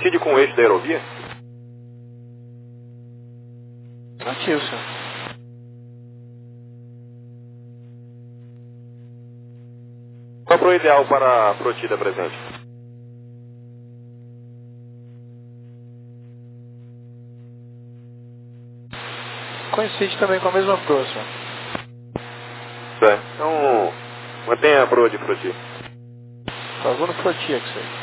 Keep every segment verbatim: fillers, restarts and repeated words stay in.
Coincide com o eixo da aerovia? Ativo, senhor. Qual é o ideal para a frotida presente? Coincide também com a mesma proa, senhor. Certo. Então, mantenha a proa de frotida. Favor no flotia que sei.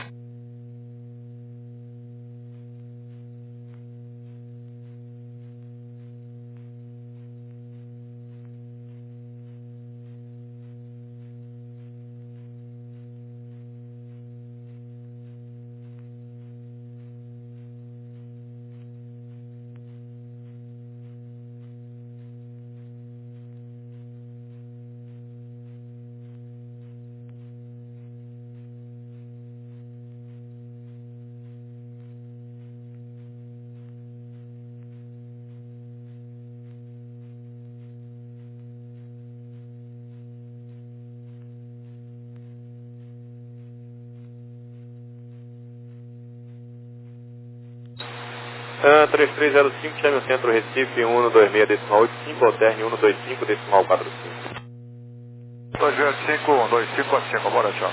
Ah, três três zero cinco, chame o centro Recife, cento e vinte e seis decimal oitenta e cinco, alterne cento e vinte e cinco decimal quarenta e cinco. dois zero cinco, um dois cinco quatro cinco, bora, tchau.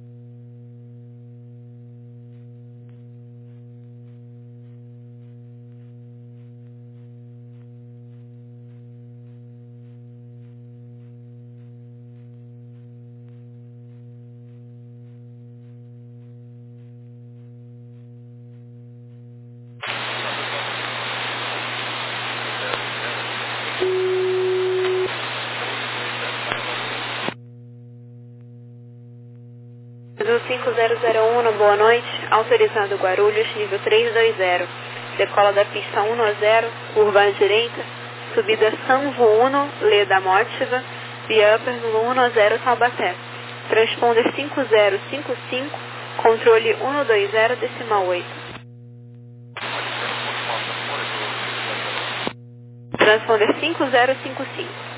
Do cinco zero zero um, boa noite. Autorizado Guarulhos, nível trezentos e vinte. Decola da pista cento, curva à direita. Subida Sanvo um, Leda Mótiva. Via Upper no cento Taubaté. Transponder cinco zero cinco cinco, controle cento e vinte decimal oito. Transponder cinco zero cinco cinco.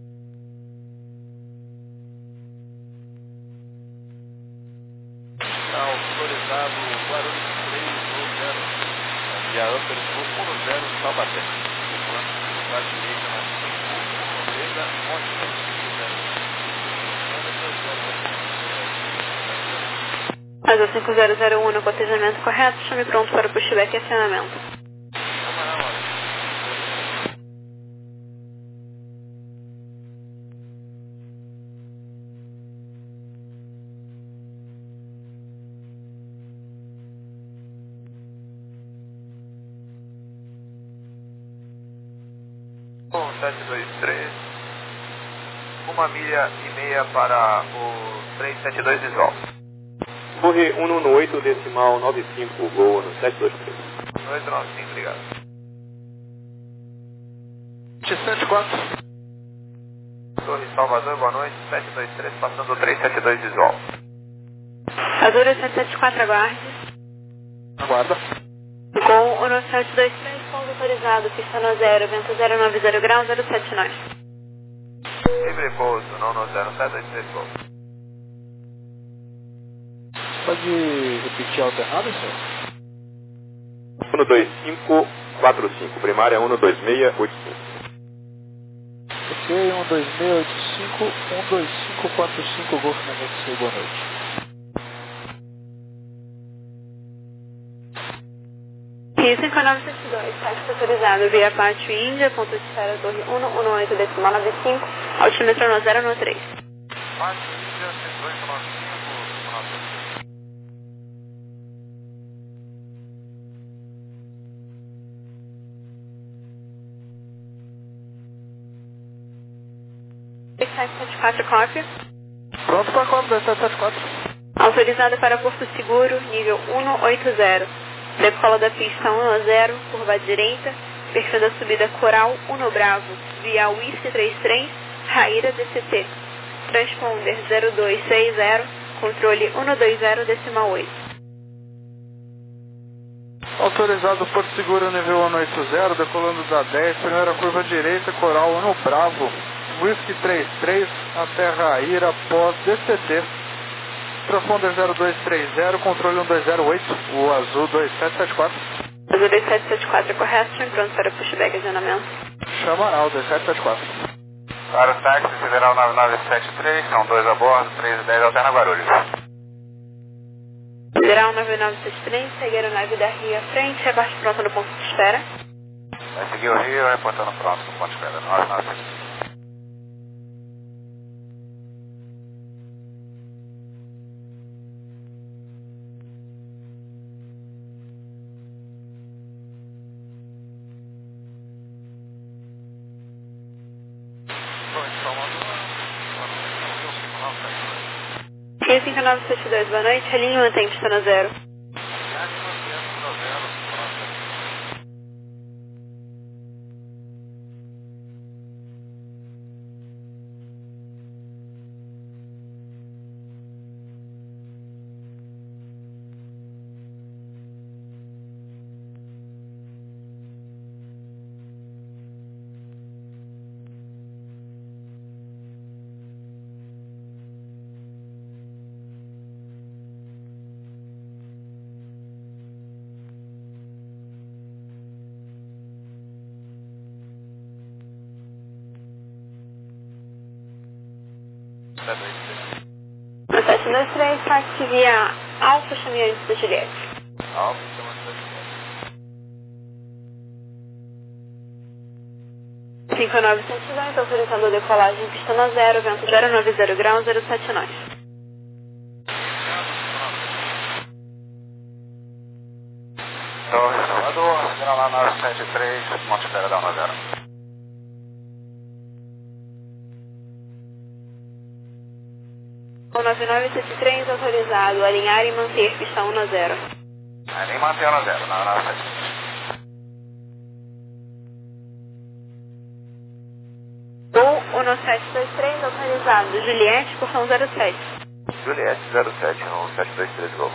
Autorizado Guarulhos trezentos e vinte. Via Upper no cento Taubaté. Curva à direita na Sanvo um, Leda Mótiva. Mas o cinco zero zero um no cotejamento correto, chame pronto para o pushback e acionamento. um sete dois três, uma milha e meia para o trezentos e setenta e dois visual. Corre cento e noventa e oito decimal noventa e cinco, voo no sete dois três. dois nove cinco, obrigado. T sete quatro. Torre Salvador, boa noite, sete dois três, passando o trezentos e setenta e dois visual. Azul sete sete quatro, aguarde. Aguarda. Com o no sete dois três, pouso autorizado, pista no zero, vento zero nove zero graus, zero sete nove. Livre pouso, não no zero sete dois três, pouso. Pode repetir a alternada, senhor? cento e vinte e cinco quarenta e cinco, primária cento e vinte e seis oitenta e cinco. Ok, um dois seis oito cinco, um dois cinco quatro cinco, Golf Momento seis, boa noite. Rio cinco nove sete dois, táxi autorizado, via Pátio Índia, ponto de espera, torre cento e dezenove decimal noventa e cinco, altímetro no zero um três. Pátio Índia, cento e oito noventa e cinco, noventa e cinco. sete sete quatro, cópia. Pronto para a cópia dois sete sete quatro. Autorizado para Porto Seguro, nível cento e oitenta. Decola da pista cento, curva à direita. Perfil da subida Coral um Bravo, via Whisky trinta e três, Raíra D C T. Transponder zero dois seis zero, controle cento e vinte decimal oito. Autorizado Porto Seguro, nível cento e oitenta, decolando da dez, primeira curva direita, Coral um Bravo. Whisky trinta e três, até Raíra, pós D C T. microfone dois zero dois três zero, controle um dois zero oito, o azul dois sete sete quatro. Azul dois sete sete quatro é correto, chame pronto para pushback acionamento. Chamaral dois sete sete quatro. Para o táxi, Sideral nove nove sete três, são dois a bordo, três e dez, alterna Guarulhos. Sideral nove nove sete três, segue a aeronave da Rio à frente, reporte pronto no ponto de espera. Vai seguir o Rio, reportando pronto no ponto de espera, nove nove sete três. Rio cinco nove sete dois, boa noite, relinho mantém pista no zero. sete dois três, táxi via Alfa, chame antes da Juliette. Alfa, chama antes da Juliette. cinco nove sete dois, autorizando a decolagem, pista no zero, vento zero nove zero graus, zero sete nove. Torre Salvador, Sideral nove sete três, ponto de espera da um zero. O nove nove sete três, autorizado a alinhar e manter pista um zero. Ali mantém um zero, nove nove sete três. Ou o no sete dois três, autorizado Juliette, portão zero sete. Juliette zero sete, no sete dois três Gol.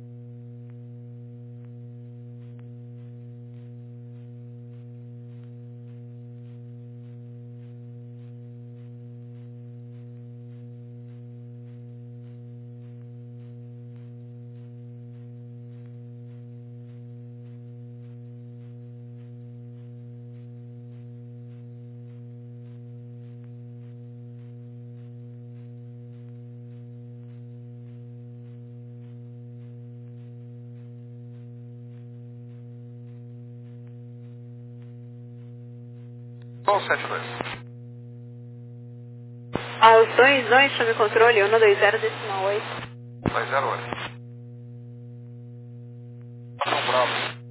Gol sete dois. Aos dois dois, chame controle, um dois zero decimal oito. dois zero oito. São Bravo.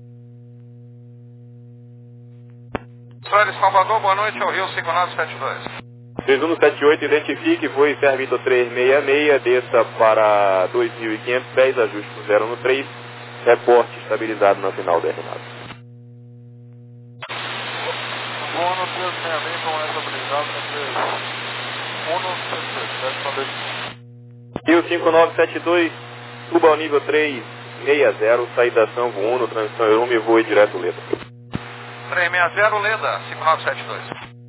Estrada de Salvador, boa noite, ao Rio cinco nove sete dois. três um sete oito, identifique, voe Servito trezentos e sessenta e seis, desça para dois mil e quinhentos pés, ajuste no zero um três, reporte estabilizado na final da aeronave. Uno três seis seis, com essa habilidade, Uno três seis seis, Rio cinco nove sete dois, suba ao nível três seis zero, saída São Uno, transição Eurome e voe direto Leda. três seis zero, Leda, cinco nove sete dois.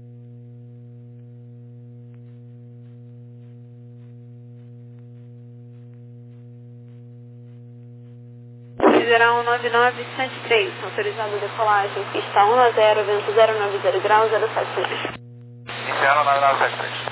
Sideral nove nove sete três, autorizado a decolagem, pista um zero, vento zero nove zero graus, zero sete três. Inferno nove nove sete três.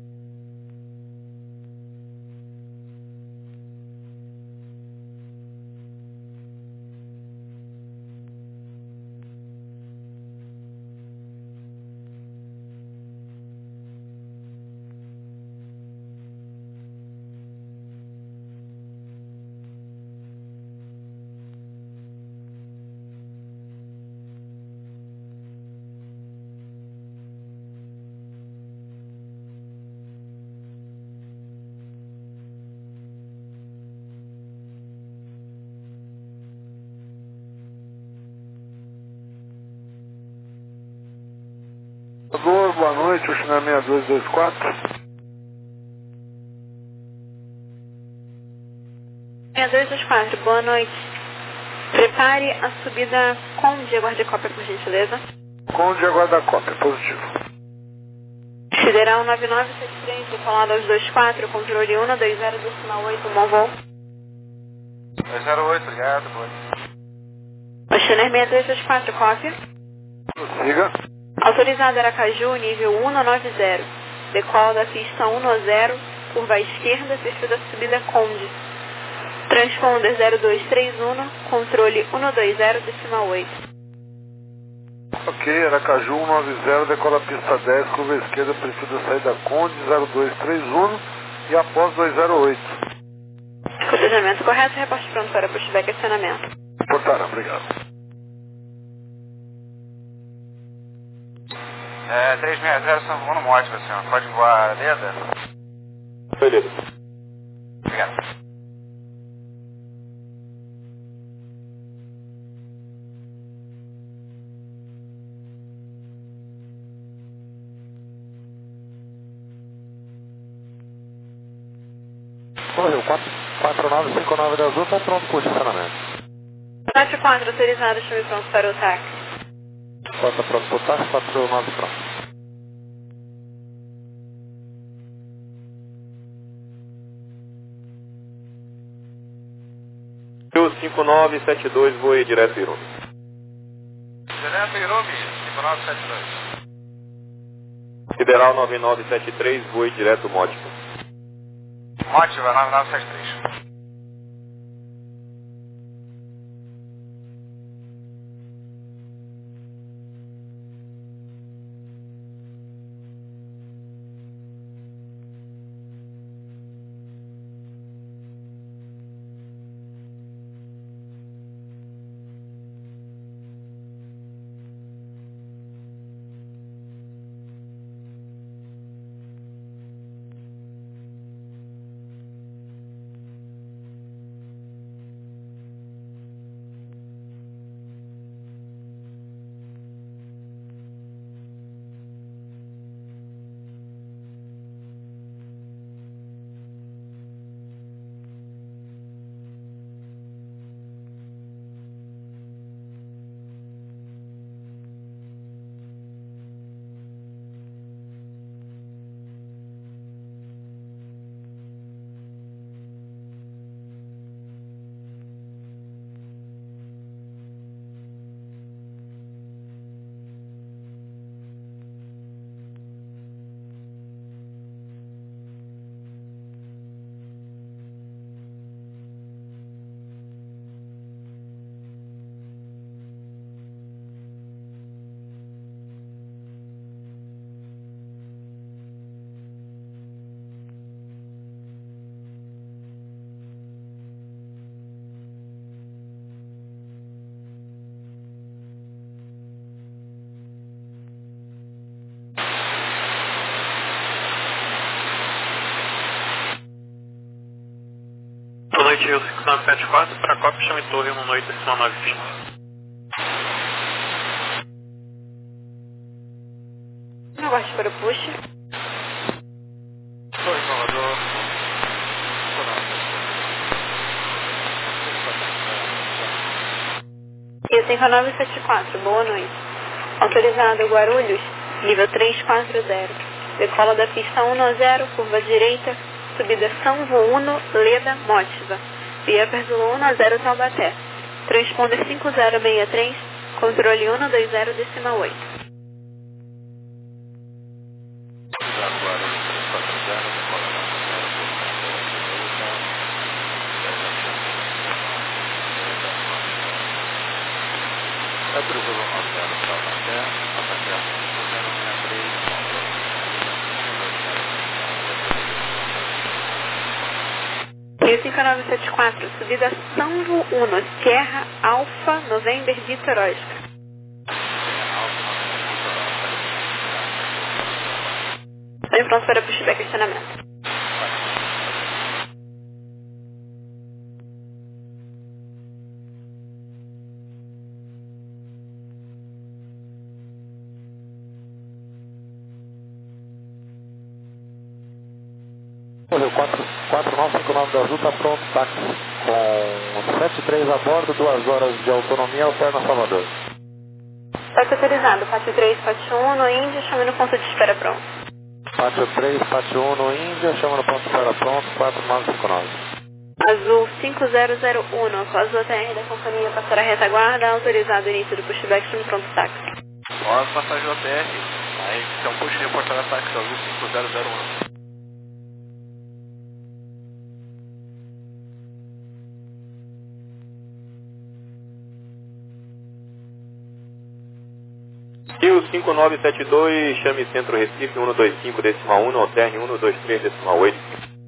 Boa, boa noite, o China seis dois dois quatro. seis dois dois quatro, boa noite. Prepare a subida com o guarda-cópia, por gentileza. Com o guarda-cópia, positivo. Federal nove nove sete três, decolado aos dois quatro, controle um dois zero, decimal oito, bom voo. dois zero oito, obrigado, boa. Oceaner seis dois dois quatro, cópia. Siga. Autorizado Aracaju, nível cento e noventa. Decola da pista cento, curva à esquerda, perfil da subida Conde. Transponder zero dois três um, controle cento e vinte, decimal oito. Ok, Aracaju cento e noventa, decola pista dez, curva à esquerda, perfil da saída Conde, zero dois três um e após dois zero oito. Cotejamento correto, reporte pronto para pushback e acionamento. Portará, obrigado. É, trezentos e sessenta, São João no Mótica, senhor. Pode voar a Leda? Beleza. Obrigado. Correu, quatro nove cinco nove da Azul, está pronto para o estacionamento. quatro quatro, autorizado, chame pronto para o táxi. quatro pronto para o táxi, quatro nove pronto. cinco nove sete dois, voe direto Irume. Direto Irume, cinco nove sete dois. Federal nove nove sete três, voe direto Mótica. Mótica, nove nove sete três. Boa noite, Rio cinco nove sete quatro, para a Copa Chame Torre um oito nove cinco. Aguarde para o push. Torre Salvador. Rio cinco nove sete quatro, boa noite. Autorizado Guarulhos, nível trezentos e quarenta. Decola da pista cento, curva direita, subida São João, Leda, Mótiva. Via Perzulo dez Taubaté. Transponder cinco zero seis três, controle cento e vinte, decimal oito. Rio cinco nove sete quatro, subida São João, Sierra Alfa, November, Vitor Oscar. Estou pronto para pushback questionamento. Correu quatro nove cinco nove da Azul, está pronto, táxi com sete três a bordo, duas horas de autonomia, alterna Salvador. Táxi autorizado, quatro três quatro um, no Índio, chame no ponto de espera pronto. Pátio três, Pátio um no Índia, chama no ponto para pronto, quatro nove cinco nove. Azul cinco zero zero um, após o A T R da companhia passar a retaguarda, autorizado o início do pushback no pronto táxi. Após passagem O T R, aí então push reportar ataque Azul cinco zero zero um. Rio cinco nove sete dois, chame Centro Recife cento e vinte e cinco decimal um, alterne cento e vinte e três decimal oito.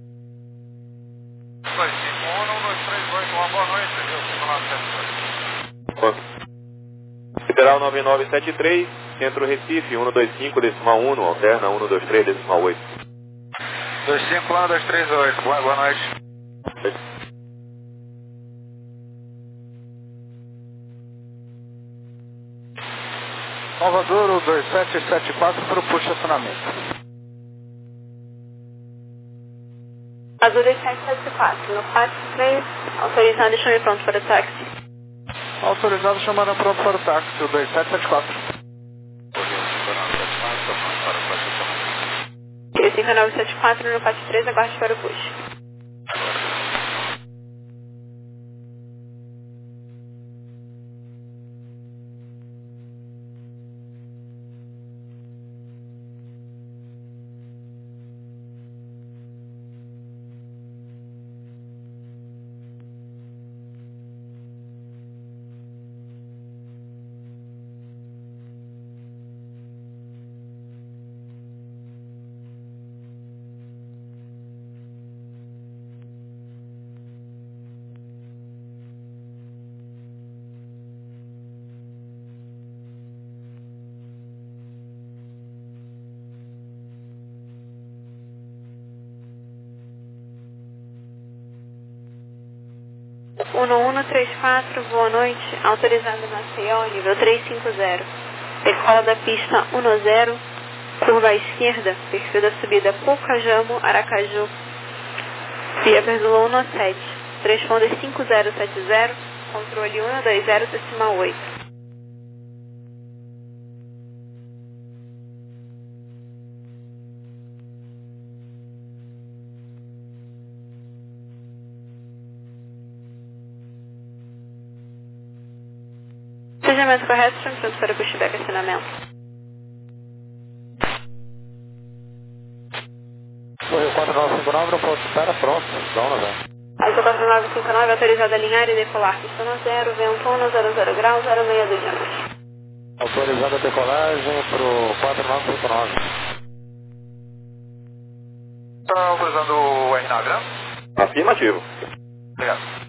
dois cinco um, um dois três oito, uma boa noite, Rio cinco nove sete dois. Federal nove nove sete três, Centro Recife cento e vinte e cinco decimal um, alterna cento e vinte e três decimal oito. dois cinco um, dois três oito, boa, boa noite. Salvador, dois sete sete quatro para o push acionamento. Azul dois sete sete quatro, no Pátio três, autorizado e chame pronto para o táxi. Autorizado, chamando pronto para o táxi, o dois sete sete quatro. Rio cinco nove sete quatro, no Pátio três, aguarde para o push. um um três quatro, boa noite, autorizado Maceió, nível trezentos e cinquenta. Decola da pista dez, curva à esquerda, perfil da subida Pocajamo, Aracaju, via Verdulão cento e sete, transponder cinco zero sete zero, controle cento e vinte decimal oito. Procedimento correto, estamos prontos para pushback acionamento. Rio quatro nove cinco nove, no ponto para pronto, dá velho. Azul quatro nove cinco nove, autorizado a alinhar e decolar, pista zero, vento um, zero zero graus, zero seis dois diante. Autorizada a decolagem para o quatro nove cinco nove. Está autorizando o R nove, né? Afirmativo. Obrigado.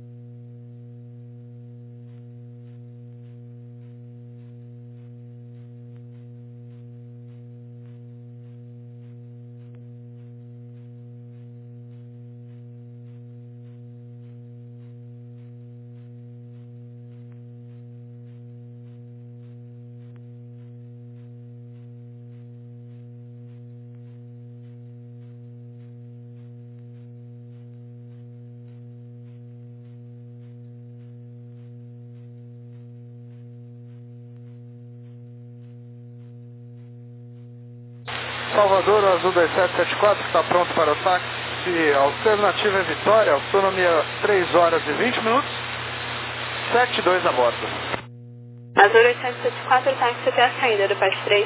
Salvador, Azul dois sete sete quatro, está pronto para o táxi. Alternativa é Vitória, autonomia três horas e vinte minutos, sete dois a bordo. Azul dois sete sete quatro, táxi até a saída do Pátio três.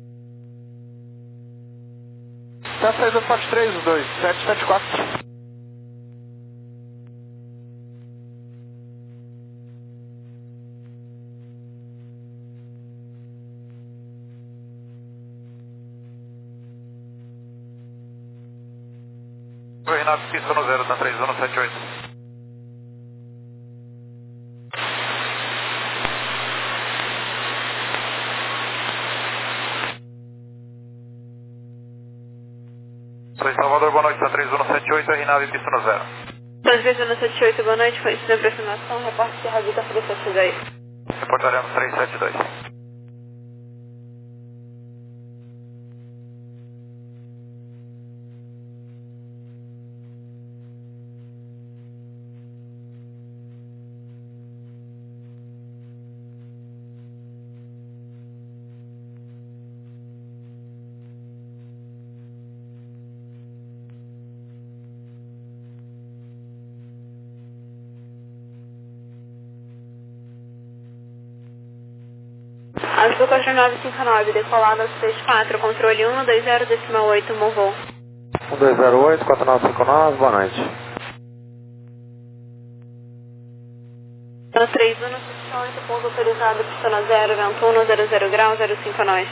Até a saída do Pátio três, o dois sete sete quatro. O R nove, pista no zero, tá três um sete oito. Oi, Salvador, boa noite, tá três um sete oito, R nove, pista no zero. três um sete oito, boa noite, conhecido da aproximação, repórter Serra Vita três sete dois. Reportaremos três sete dois. Azul quatro nove cinco nove, decolado aos três quatro, controle um dois zero decimal oito, movou. um dois zero oito, quatro nove cinco nove, boa noite. No três um sete oito, pouso autorizado, pistona zero, vento um, zero zero grau, zero cinco nós.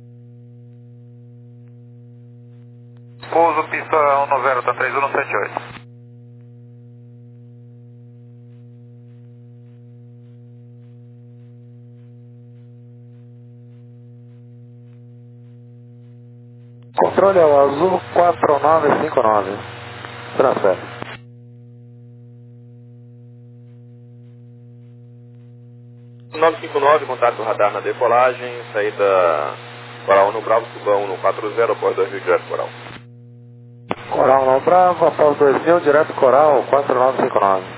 Pouso pista um zero, tá três um sete oito. Controle é o Azul quatro nove cinco nove. Transfere. nove cinco nove, contato do radar na decolagem, saída Coral no Bravo, Subão no quatro zero, após dois mil, direto Coral. Coral no Bravo, após dois mil, direto Coral quatro nove cinco nove.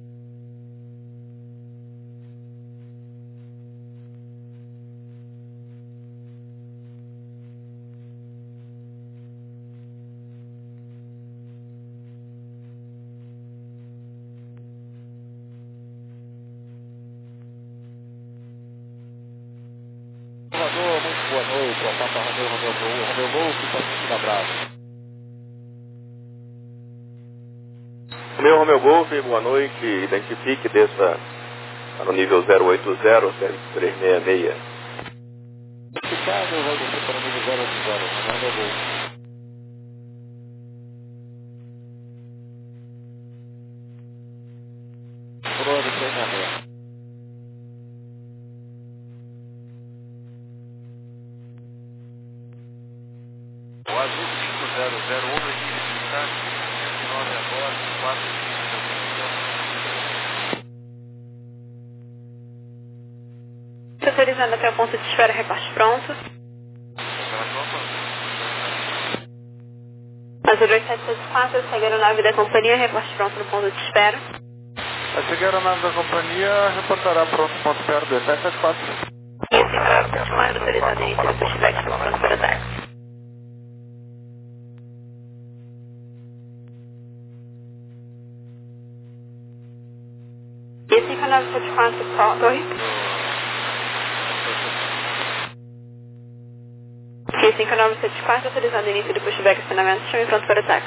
Muito boa noite, ao Papa Romeu, Romeu Gol, Romeu Gol, que da Bravo. Romeu, Romeu Golf, boa noite, identifique, desça para o nível zero oito zero, serviço três seis seis. Chicago vai descer para o nível zero oito zero, Romeu Gol. Coroa de três seis seis. O Azul cinco zero zero um, início de táxi, cento e nove a bordo, quatro Estou autorizando até o ponto de espera, reporte pronto. Azul dois sete sete quatro, segue a aeronave da companhia, reporte pronto no ponto de espera. A seguir a aeronave da companhia reportará pronto ponto de espera dois sete sete quatro. E esse canal sete quatro, autorizado início do pushback, pronto para táxi. E esse canal sete quatro, torre. E cinco nove sete quatro, autorizado início do pushback, acionamento, chame pronto para o táxi.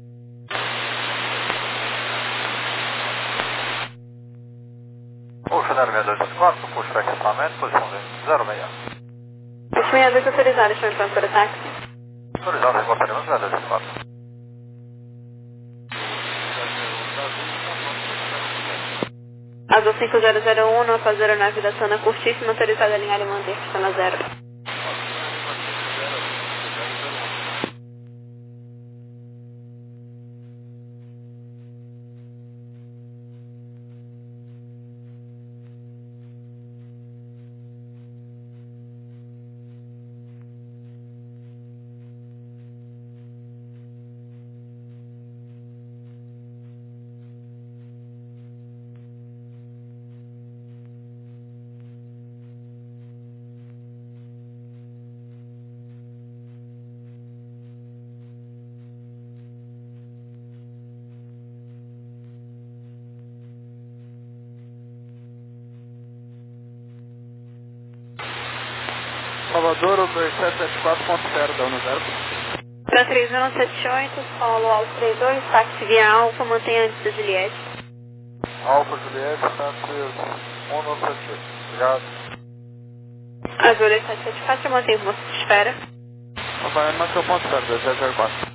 Puxa zero seis dois sete quatro, puxa para acionamento, posição zero seis. Puxa meia dois autorizado, chame pronto para o táxi. Autorizado, reportaremos zero dois sete quatro. Azul cinco zero zero um, não após a aeronave da zona curtíssima, autorizada a alinhar e manter pistona zero. Salvador, o dois sete sete quatro ponto zero, dá no zero. Para três um sete oito, solo Alfa trinta e dois, táxi via Alfa, mantenha antes da Juliette. Alfa Juliette, táxi um nove sete oito. Obrigado. Azul dois sete sete quatro, mantenha o moço de espera. Vai manter o ponto zero, dois sete zero quatro.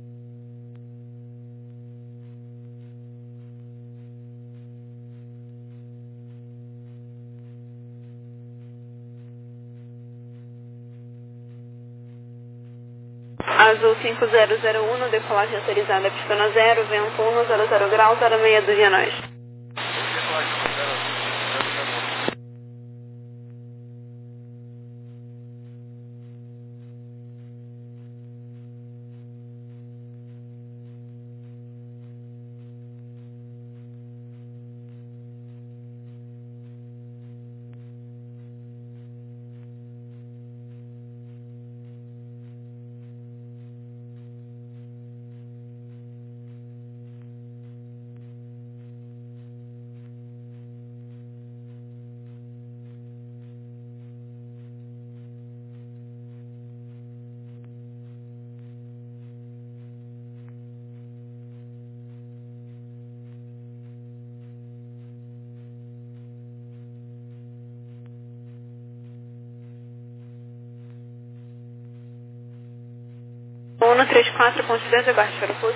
Azul cinco zero zero um, decolagem autorizada, pistona zero, vento um, zero zero grau, zero seis dois a nós. um três quatro, ponto dez, aguarde para o pouso.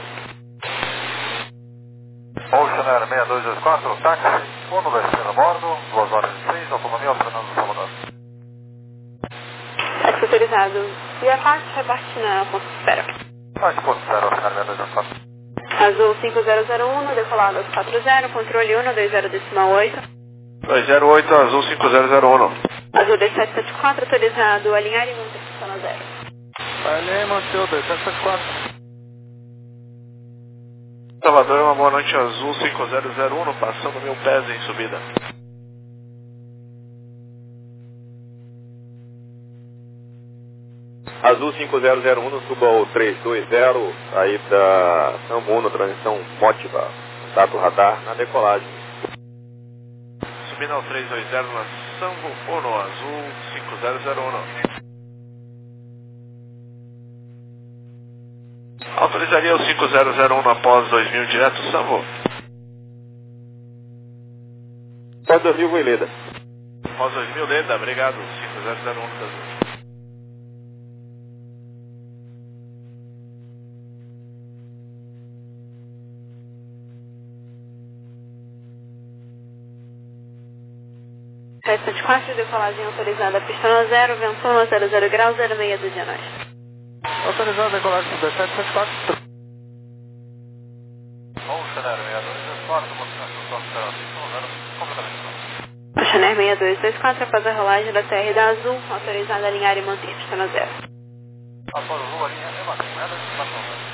Ocean Air seis dois dois quatro, táxi, Uno destino a bordo, duas horas e seis, autonomia ao Fernando Salvador. Táxi autorizado. Via parte, reparte na ponto de espera. dois ponto zero, Ocean Air seis dois dois quatro. Azul cinco zero zero um, decolado quatro zero, controle um dois zero decimal oito. dois zero oito, Azul cinco zero zero um. Azul dois sete sete quatro, autorizado alinhar e manter pistão zero. Vai ali, manter o dois sete sete quatro. Salvador, uma boa noite, Azul cinco zero zero um, passando mil pés em subida. Azul cinco zero zero um, suba ao três dois zero, saída Sambo Uno, transição Motiva, contato radar na decolagem. Subindo ao três dois zero na Sambo Uno, Azul cinco zero zero um. Autorizaria o cinco zero zero um após dois mil direto, Sambo? Pode dois mil, Leda. Após dois mil, Leda, obrigado, cinco zero zero um da Azul. sete sete quatro, decolagem autorizada, pistão zero, vento um, zero zero graus, zero seis do dia nós. Autorizado a decolagem do dois sete sete quatro. Ocean Air seis dois dois quatro, construção operação zero, completamente pronto. Ocean Air seis dois dois quatro, após a rolagem da T R da Azul, autorizada a alinhar e manter pistão zero. Após o voo, a linha é mantenhada, estação zero.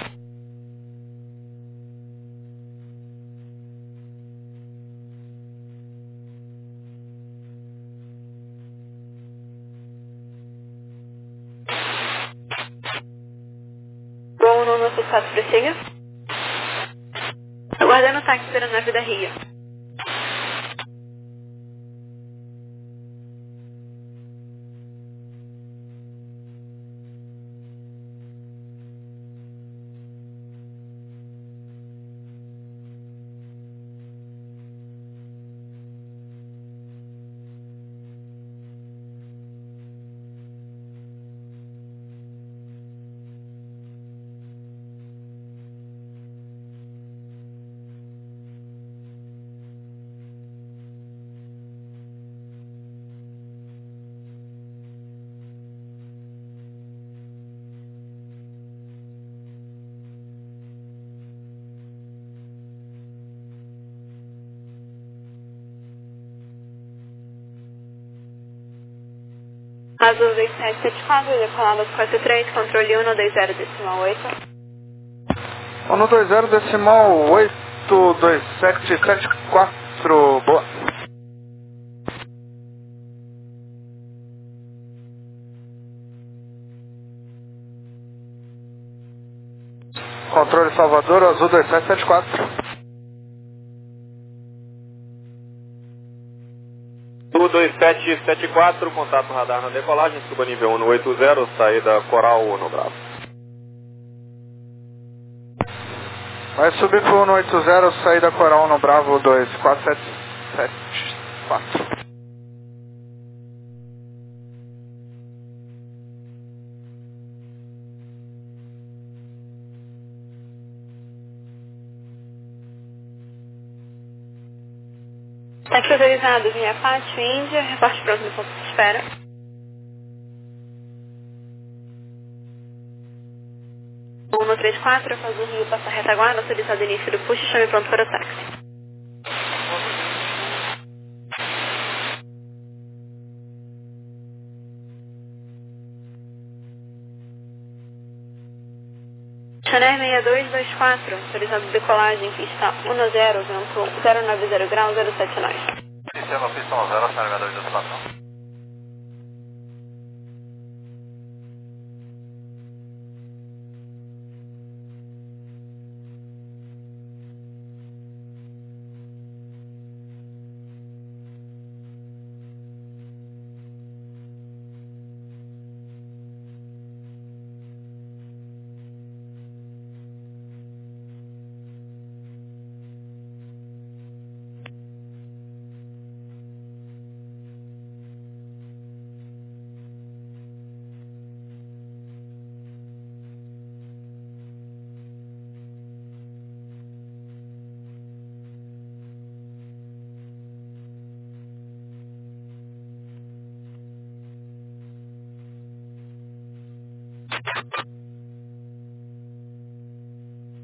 Bom, no nosso status prossiga. Aguardando o táxi para a nave da Rio. Azul dois sete sete quatro, decolado quatro três, controle um dois zero decimal oito. um dois zero decimal oito dois sete sete quatro, boa. Controle Salvador, Azul dois sete sete quatro. Azul dois sete sete quatro, contato radar na decolagem, suba nível um no oito zero, saída Coral Uno Bravo. Vai subir pro um oito zero, saída Coral no Bravo dois quatro sete sete quatro. Táxi autorizado via Pátio, Índia, reporte pronto no ponto de espera. um três quatro, faz o Rio passar retaguarda, autorizado início do push, chame pronto para o táxi. Chanel seis dois dois quatro, autorizado de decolagem, pista um zero, vento zero nove zero graus, zero sete nós. Sistema pistão zero, Ocean Air seis dois dois quatro.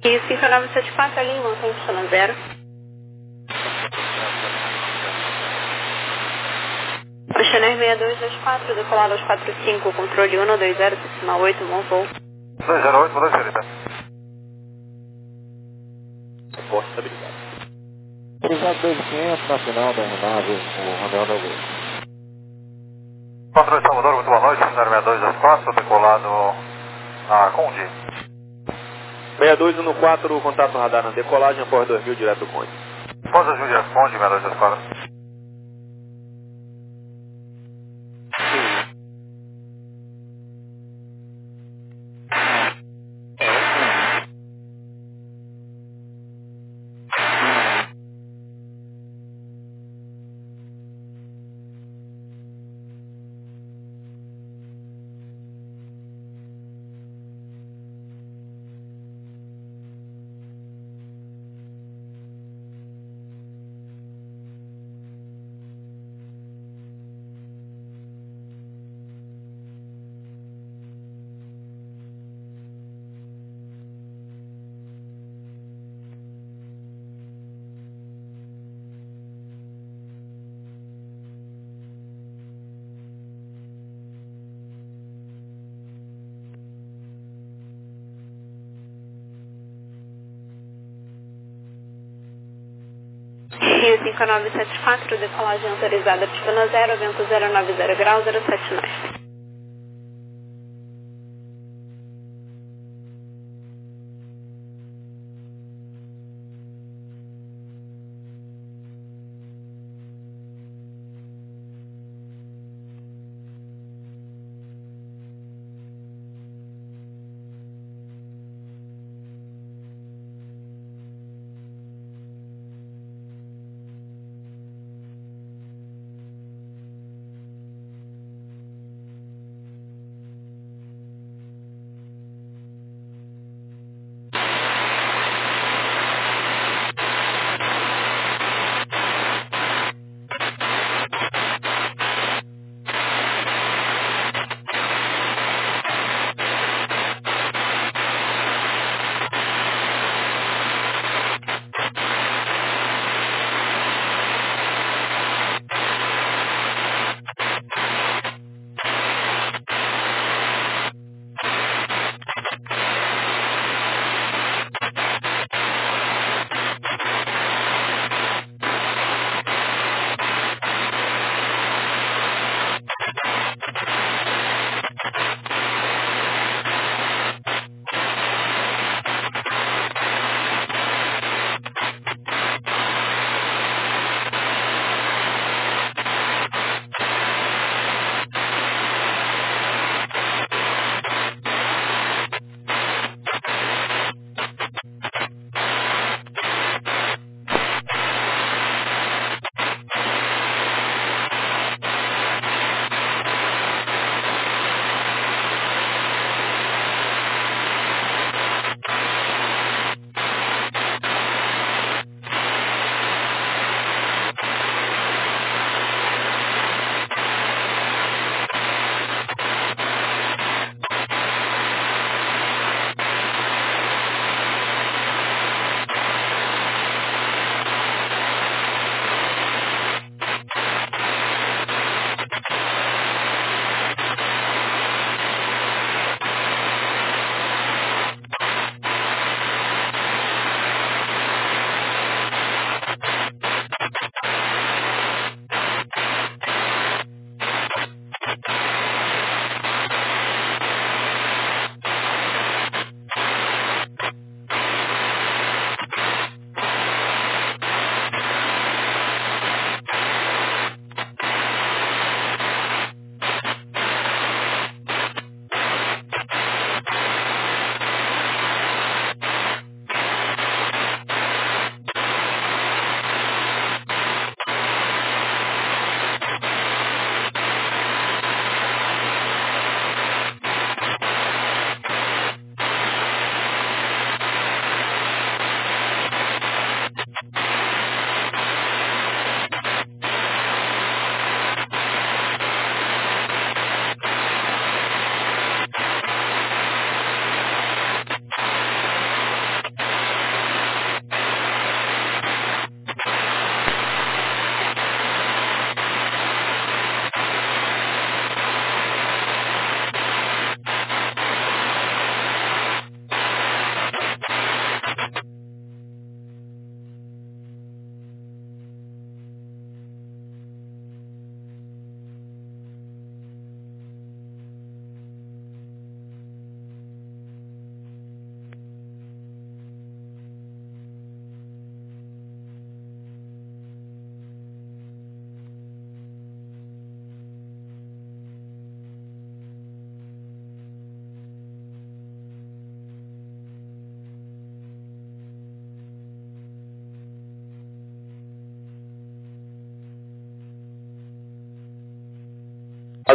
E cinco nove sete quatro, ali, mantém Y zero. Oceaner seis dois dois quatro, decolado aos quatro cinco, controle um dois zero, decimal oito, bom voo. dois zero oito, dois zero oito. Reporte estabilizado. Cruzado dois quinhentos na final da aeronave, o Romeo Novo. Controle Salvador, muito boa noite, zero seis dois dois quatro, decolado na Conde. seis dois um quatro, contato radar na decolagem, após dois mil, direto do Conde. Após dois mil, direto Conde, seis dois dois quatro. Rio cinco nove sete quatro, decolagem autorizada, pista zero, vento zero nove zero graus, zero sete nove.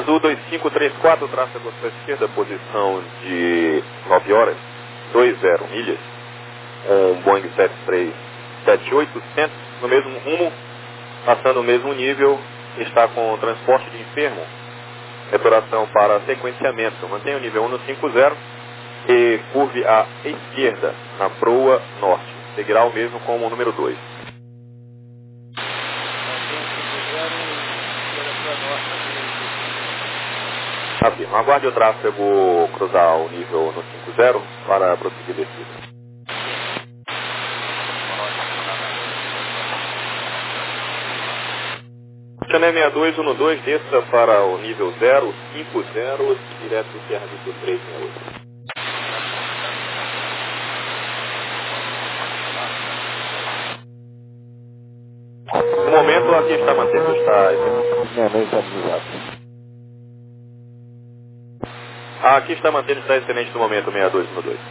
Azul dois cinco três quatro, tráfego à sua esquerda, posição de nove horas, dois zero milhas. Um Boeing sete três sete oitocentos, no mesmo rumo, passando o mesmo nível, está com transporte de enfermo. Depuração para sequenciamento. Mantenha o nível um no cinco zero e curve à esquerda, na proa norte. Seguirá o mesmo como o número dois. Afirma. Aguarde o tráfego cruzar o nível no cinco zero para prosseguir descida. Channel sessenta e dois um dois, desça para o nível zero cinco zero, direto do Sierra Vitor três sessenta e oito. No momento, aqui está mantendo, está... Não, não está avisado. Ah, aqui está mantendo, está excelente no momento, sessenta e dois um dois.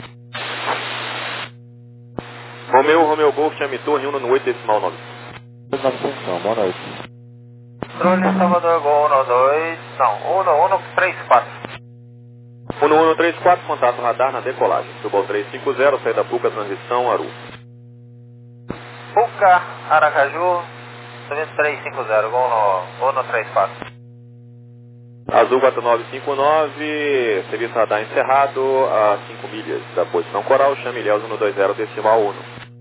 Romeu, Romeu Golf, chame torre um no oito decimal nove. Boa noite. Drone Salvador, Gol um dois, não, um um três quatro. um um três quatro, contato radar na decolagem. Suba ao três cinco zero, saída Puca, transição, Aru. Puca, Aracaju, subindo três cinco zero, Gol um três quatro. Azul quatro nove cinco nove, serviço radar encerrado a cinco milhas da posição coral, chame Ilhéus um dois zero, decimal um.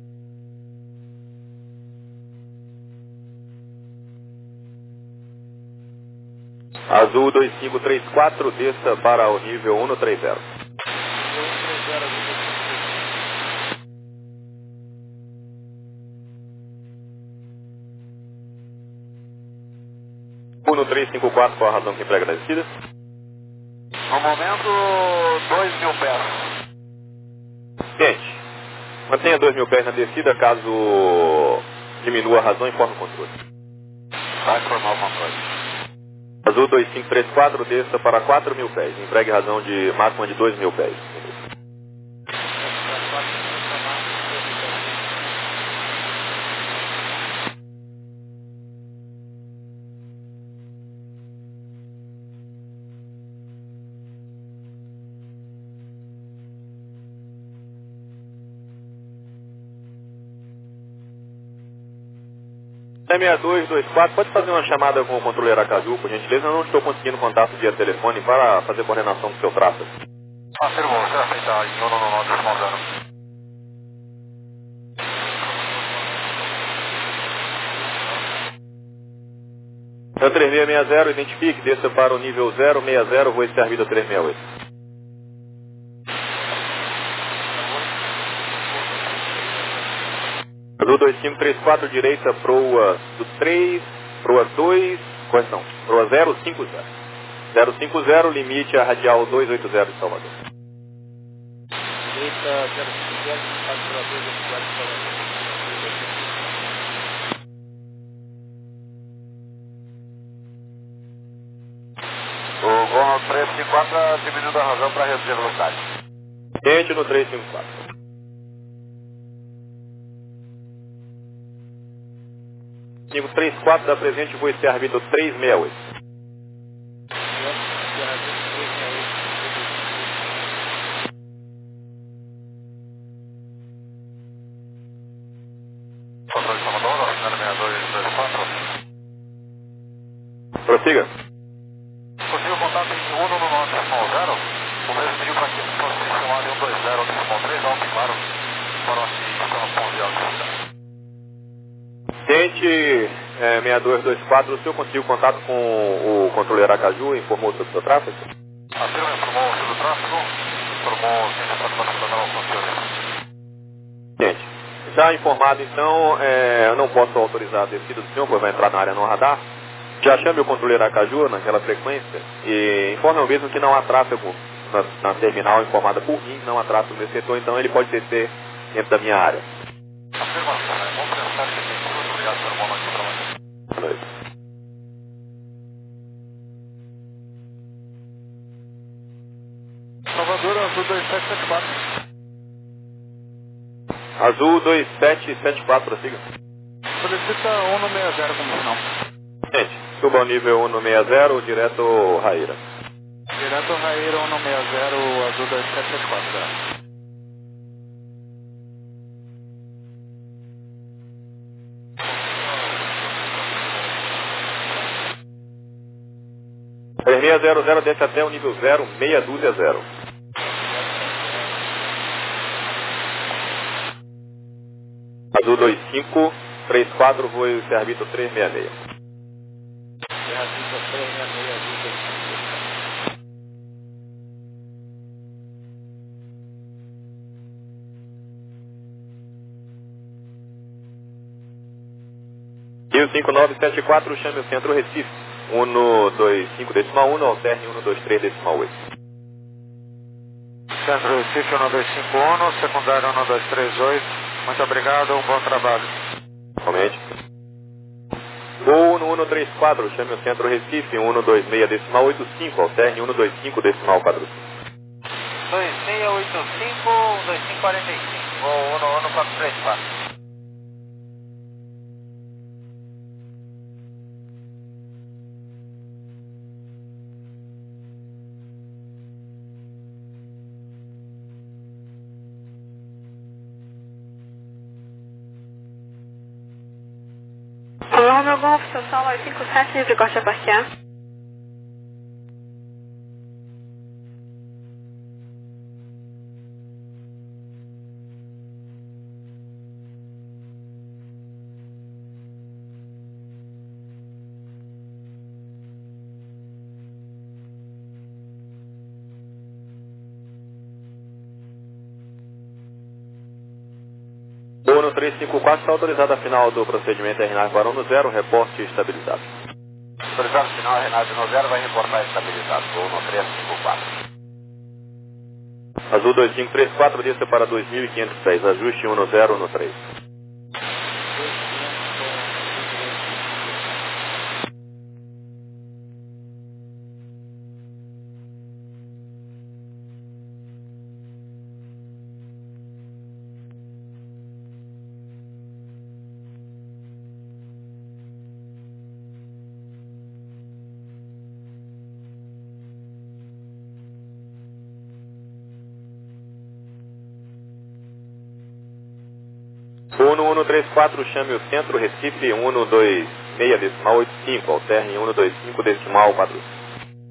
Azul dois cinco três quatro, desça para o nível um três zero. um três cinco quatro, qual a razão que emprega na descida? No momento, dois mil pés. Gente, mantenha dois mil pés na descida, caso diminua a razão, informe o controle. Vai formar o controle. Azul dois cinco três quatro, desça para quatro mil pés. Empregue razão de máxima de dois mil pés. sessenta e dois dois quatro, pode fazer uma chamada com o controle Aracaju, por gentileza? Eu não estou conseguindo contato via telefone para fazer coordenação do seu tráfego. Afirmou, será feita em um um nove, decimal zero. É três seis seis zero, identifique, desça para o nível zero seis zero, voo servido três seis oito. Azul dois cinco três quatro, direita, proa do três, proa dois, correção, proa zero cinco zero. zero cinco zero, limite a radial duzentos e oitenta de Salvador. Direita zero cinco zero, quatro para dois, oito quatro de Salvador. O Gol três cinco quatro diminuindo a razão para reduzir a velocidade. Gente no três cinco quatro. cinco três quatro da presente, voo Sierra Vitor três seis oito. Controle Salvador, assinando sessenta e dois dois quatro. Prossiga. Conseguiu contato em um um nove, decimal zero. O mesmo pediu para que fosse chamado em um dois zero, decimal três, alto e claro, para onde estamos com o alto. Tente é, sessenta e dois dois quatro, o senhor conseguiu contato com o controle Aracaju, informou sobre o seu tráfego? A firma informou sobre o tráfego, informou que a participação não funciona. Gente, já informado então, é, eu não posso autorizar a descida do senhor, pois vai entrar na área no radar. Já chame o controle Aracaju naquela frequência e informe ao mesmo que não há tráfego na, na terminal informada por mim, não há tráfego nesse setor, então ele pode descer dentro da minha área. Afirmação, né? Vamos pensar que tem tudo. Obrigado pelo bom noite para você. Boa noite. Salvador, Azul dois sete sete quatro. Azul dois sete sete quatro, prossiga. Solicita um no sessenta como sinal. Gente, suba ao nível cento e sessenta, direto Raíra. Direto Raíra cento e sessenta, azul dois sete sete quatro, tá? três seis zero zero desce até o nível zero seis dois zero. Azul dois cinco três quatro, voo Servito três seis seis. Servito três seis seis, azul dois cinco. Rio cinco nove sete quatro, chame o centro Recife. cento e vinte e cinco decimal um, alterne cento e vinte e três decimal oito. Centro Recife cento e vinte e cinco um, secundário cento e vinte e três oito. Muito obrigado, um bom trabalho. Somente. Voo no cento e trinta e quatro, chame o centro Recife, cento e vinte e seis decimal oitenta e cinco, alterne cento e vinte e cinco decimal quatro cinco. dois seis oito cinco, dois cinco quatro cinco, voo no quatro três quatro. Olá, meu Golf, seu Solo oito cinco sete, livre corte a parquear. Voo no trezentos e cinquenta e quatro, está autorizado a final do procedimento R N A V Barão no zero, reporte estabilizado. Autorizado final, Renato no zero, vai reportar estabilizado. Voo no trezentos e cinquenta e quatro. Azul dois cinco três quatro, desça para dois mil e quinhentos pés, ajuste cento e zero no três. Voo no cento e trinta e quatro, chame o centro Recife, cento e vinte e seis decimal oitenta e cinco, alterne cento e vinte e cinco decimal quatro cinco.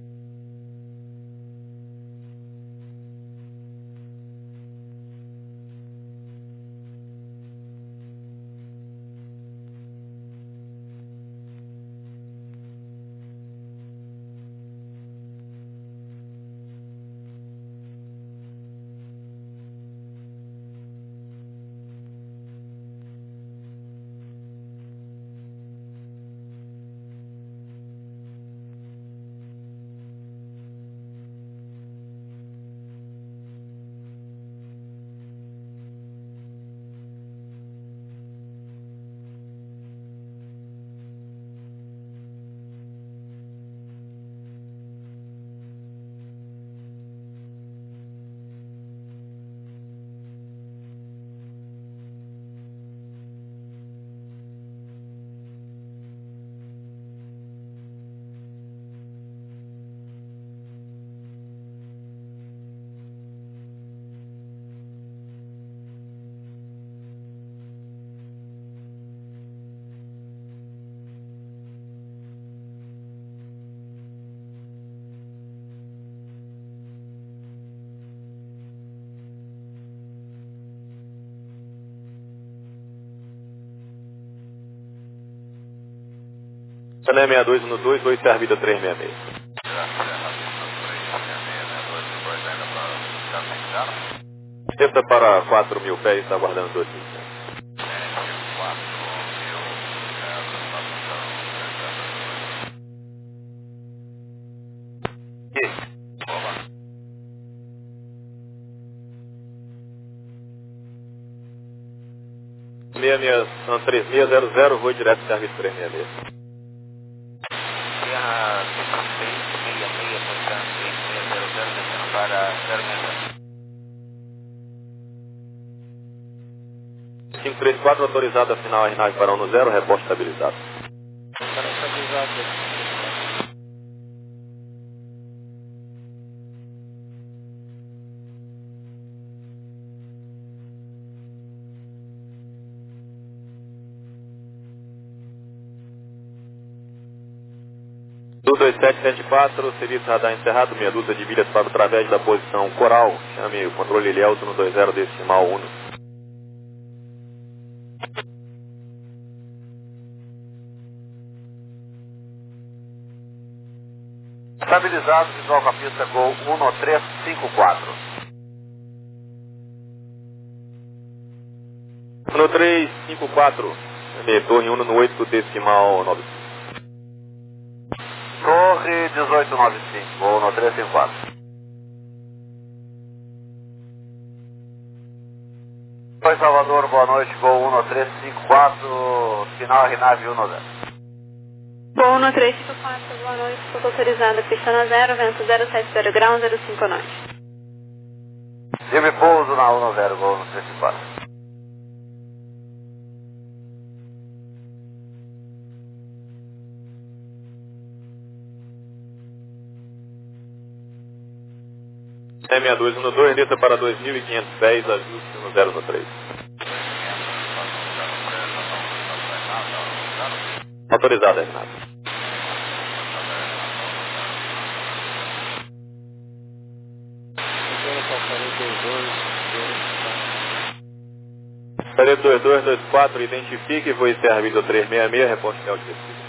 Sané sessenta e dois no dois, dois Servita três seis seis. Desça para quatro mil pés, está aguardando dois mil. três seis zero zero, vou direto Serviço três seis seis. cinco três quatro, autorizado a final R N A V Barão no zero, reporte estabilizado. Para estabilizado dois sete sete quatro, serviço radar encerrado, meia dúzia de milhas para o través da posição Coral. Chame o controle Ilhéus no dois zero decimal um. Estabilizado, visual com a pista Gol um três cinco quatro. um três cinco quatro, chame torre um no oito decimal nove. Torre dezoito noventa e cinco, Gol um três cinco quatro. Oi Salvador, boa noite, Gol um três cinco quatro, final R nove um zero. Gol um três cinco quatro, boa noite, estou autorizada, pista no zero, vento zero sete zero graus, zero cinco nove. Firme pouso na um zero, Gol um três cinco quatro. É sessenta e dois doze, desça para dois mil e quinhentos pés, ajuste no zero três. Autorizado, Renato. Parede dois dois dois quatro, identifique, vou encerrar vídeo três seis seis, reporte de altitude.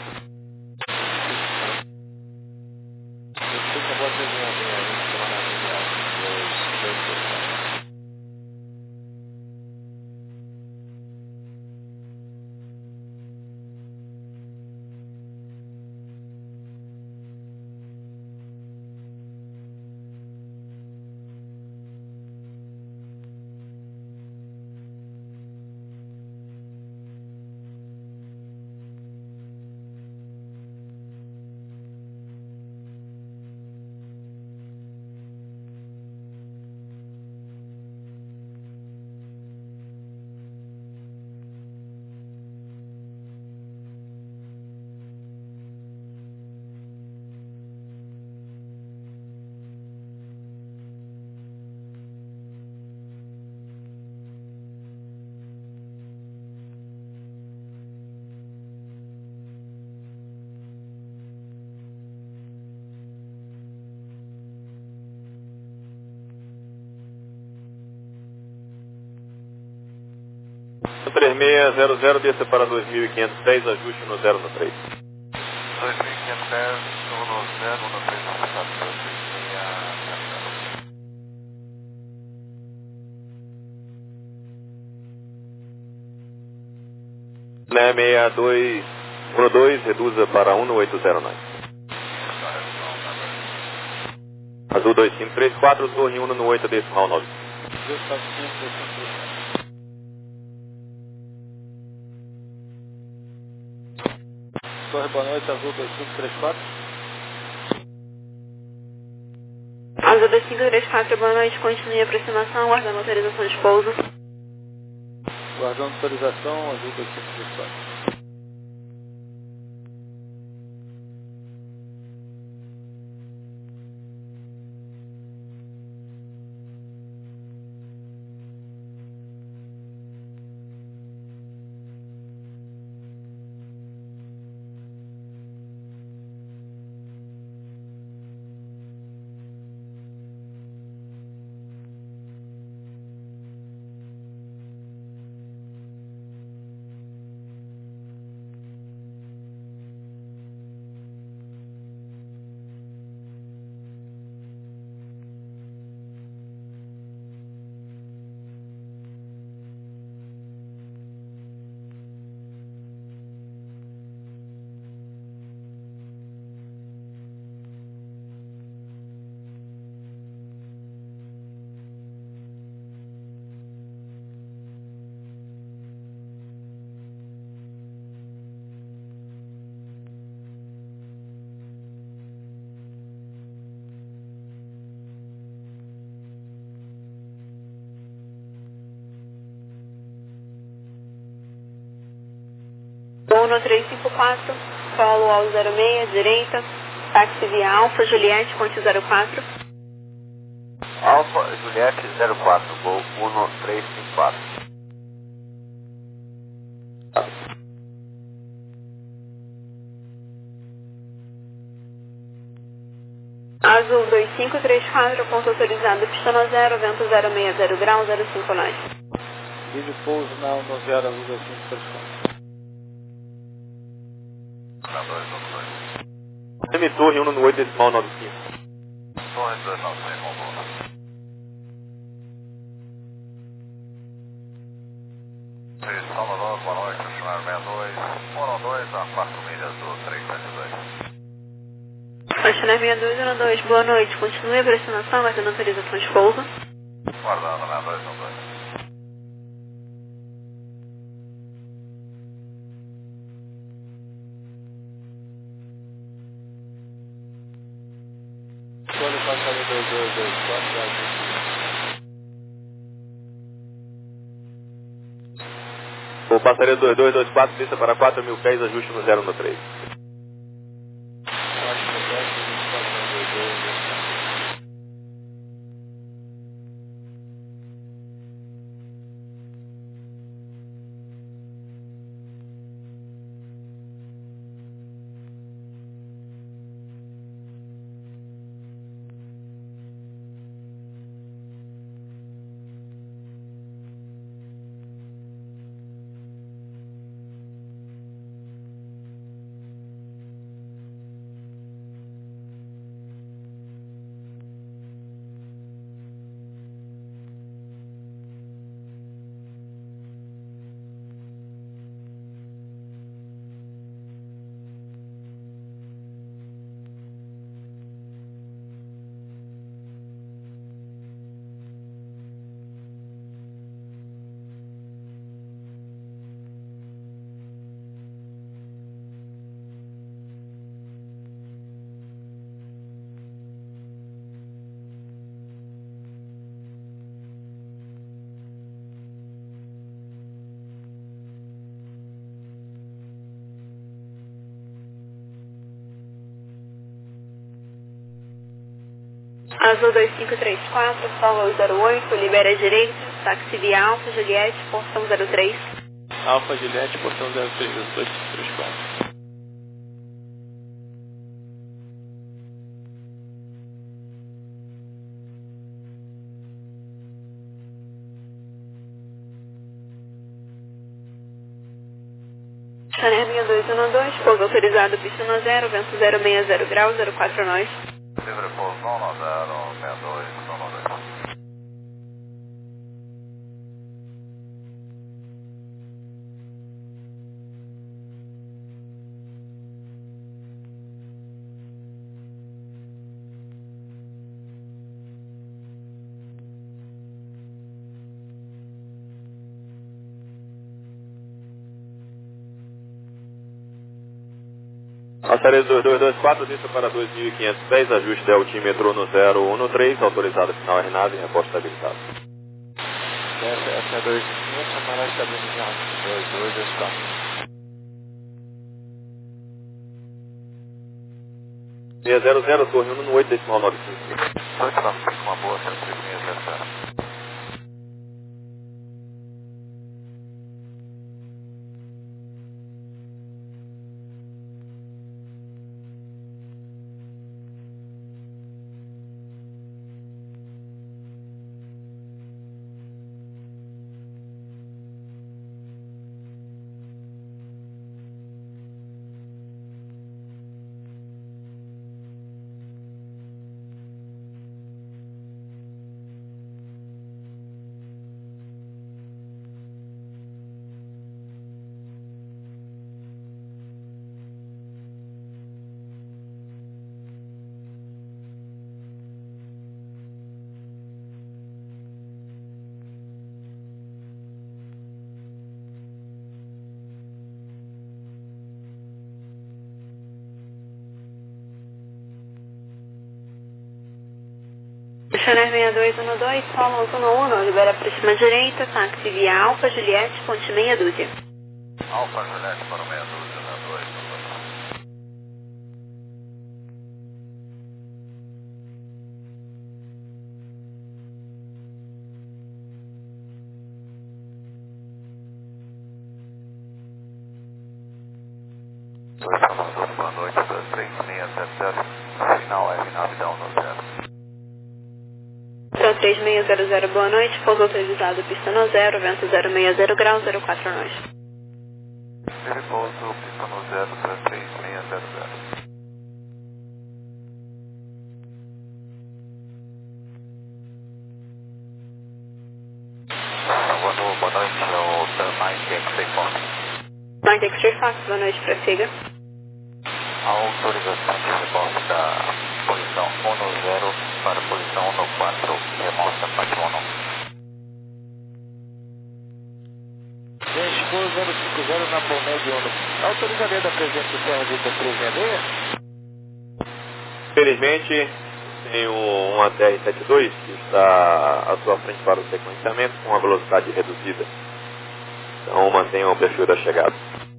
três seis zero zero, desça para dois mil e quinhentos pés, ajuste no zero três. dois mil e quinhentos pés, um zero, um três, um quatro, dois seis zero. seis dois um dois, reduza para um oito zero nove. Azul dois cinco três quatro, torre um no oito decimal nove. Torre, boa noite, Azul dois cinco três quatro. Azul dois cinco três quatro, boa noite, continue a aproximação, aguardando autorização de pouso. Guardando autorização, Azul dois cinco três quatro. um três cinco quatro, solo ao zero seis, direita, táxi via Alfa, Juliette, ponte zero quatro. Alfa, Juliette zero quatro, Gol um três cinco quatro. Azul dois cinco três quatro, ponto autorizado, pista no zero, vento zero seis zero grau, zero cinco nós. Livre pouso na um zero, Azul dois cinco três quatro. Na dois nove dois. M Torre um no oito decimal nove cinco. Torre dois nove seis, com boa. Salvador, boa noite, Chumar sessenta e dois, um dois a quatro milhas do três sete dois. Chumar sessenta e dois, um dois, boa noite, continue a aproximação, aguardando autorização de pouso. Guardando sessenta e dois, um dois. Solo passaria dois dois dois quatro, O passaria dois dois dois quatro, pista para quatro mil pés, ajuste no zero no três. Azul dois cinco três quatro, Solo zero oito, libera a direita, táxi via Alfa, Juliette, portão zero três. Alfa Juliette, portão zero três, dois cinco três quatro. Channel sessenta e dois, um dois, pouso autorizado, pista no zero, vento zero seis zero grau, zero quatro nós. Livre pouso no zero, sessenta e dois, no dois. Passaria dois dois dois quatro, pista para dois mil e quinhentos pés, ajuste da altímetro no zero um três, autorizado final R nave, reposto habilitado. Essa, essa é dois quinhentos, amará estabilizado. dois dois dois quatro. seis zero zero, torre um no oito decimal nove cinco. dois quilômetros com uma boa, cento e três milhas, zero zero. Channel sessenta e dois, um dois, Solo um um, libera para cima direita, táxi via Alfa, Juliette, ponte meia dúzia. Alfa Juliette para meia dúzia, na dois, no dois. Dois Salvador, boa noite, três seis sete zero, final R nave, down no zero. três seis zero zero, boa noite. Pouso autorizado, pista no zero, vento zero seis zero graus, zero quatro nós. Ele pouso, pista no zero para três seis zero zero. Boa noite, é o Nike X-Ray Fox. Nike X-Ray Fox, boa noite, prossiga. A autorização de remoto da posição um zero para a posição um quatro, remota patrono. Gente, Gol zero cinco zero na Palmed Uno. Autorizaria da presença do Serra Vita três seis seis? Felizmente, tem o um A T R setenta e dois que está à sua frente para o sequenciamento com uma velocidade reduzida. Então mantenha o perfil da chegada.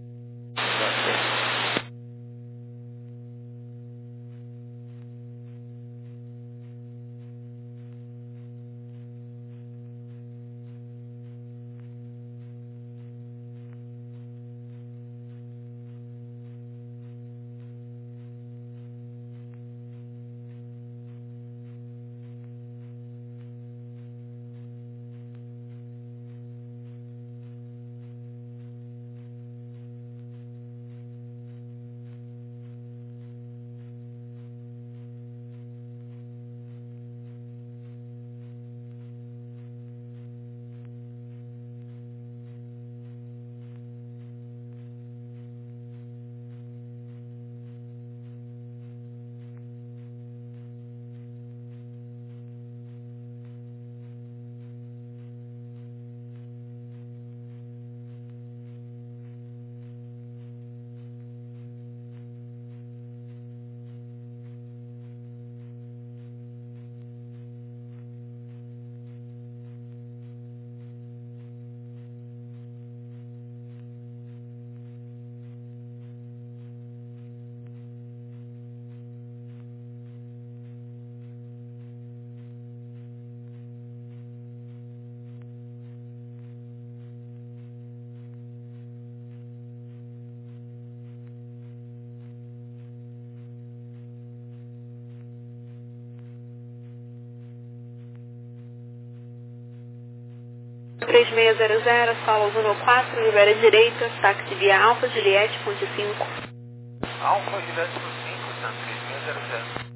três seis zero zero, Solos um quatro, libera direita, táxi via Alfa Juliette, ponte cinco. Alfa Juliette cinco, três seis zero zero.